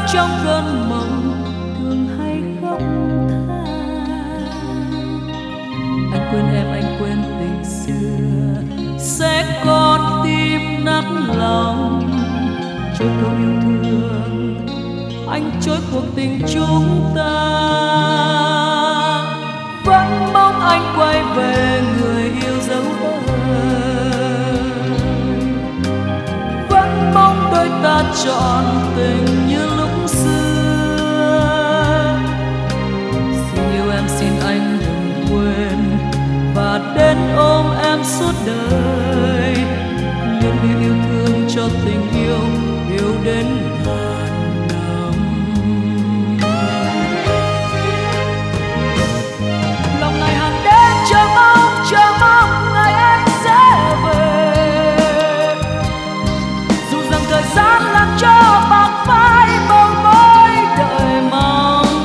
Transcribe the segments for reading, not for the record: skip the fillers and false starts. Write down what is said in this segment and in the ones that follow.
trong cơn mộng thường hay khóc than. Anh quên em, anh quên tình xưa, sẽ con tim nát lòng. Chối câu yêu thương, anh chối cuộc tình chúng ta. Vẫn mong anh quay về người yêu dấu ơi. Vẫn mong đôi ta trọn tình như lúc xưa. Xin yêu em, xin anh đừng quên và đến ôm em suốt đời. Liên miên yêu thương cho tình yêu yêu đến ngàn năm. Lòng ngày hàng đêm chờ mong ngày anh sẽ về. Dù rằng thời gian làm cho bạc phai bầu môi đợi mong.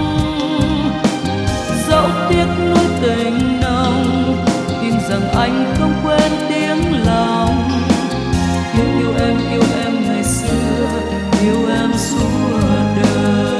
Dẫu tiếc nuối tình nồng, tin rằng anh không quên tiếng lòng. Yêu em ngày xưa, yêu em suốt đời.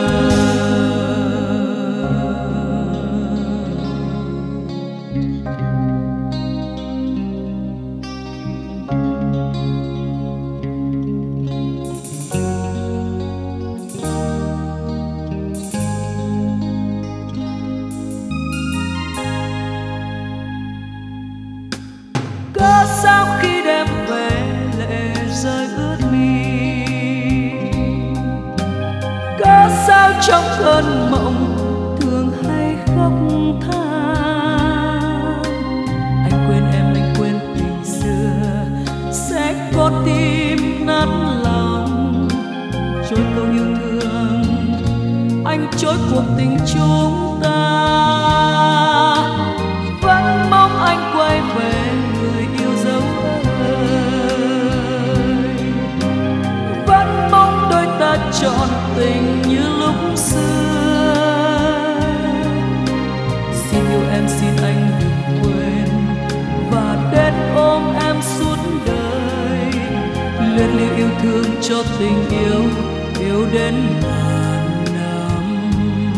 Cớ sao khi đêm về lệ rơi ướt mi? Cớ sao trong cơn mộng thường hay khóc than? Anh quên em, anh quên tình xưa, sẽ có tim nát lòng. Chối câu yêu thương, anh chối cuộc tình chúng ta. Vẫn mong anh quay về người yêu dấu ơi. Vẫn mong đôi ta trọn tình như lúc xưa. Xin yêu em, xin anh đừng quên và đến ôm em suốt đời. Luyến lưu yêu thương cho tình yêu yêu đến ngàn năm.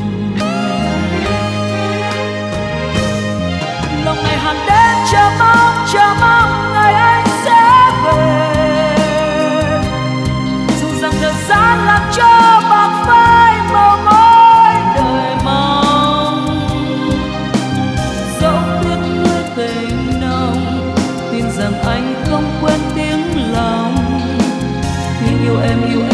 Lòng ngày hàng đêm chờ mong ngày anh sẽ về. Dù rằng thời gian làm cho bạc phai màu môi đời mong. Dẫu tiếc nuối tình nồng, tin rằng anh không quên tiếng lòng. Khi yêu em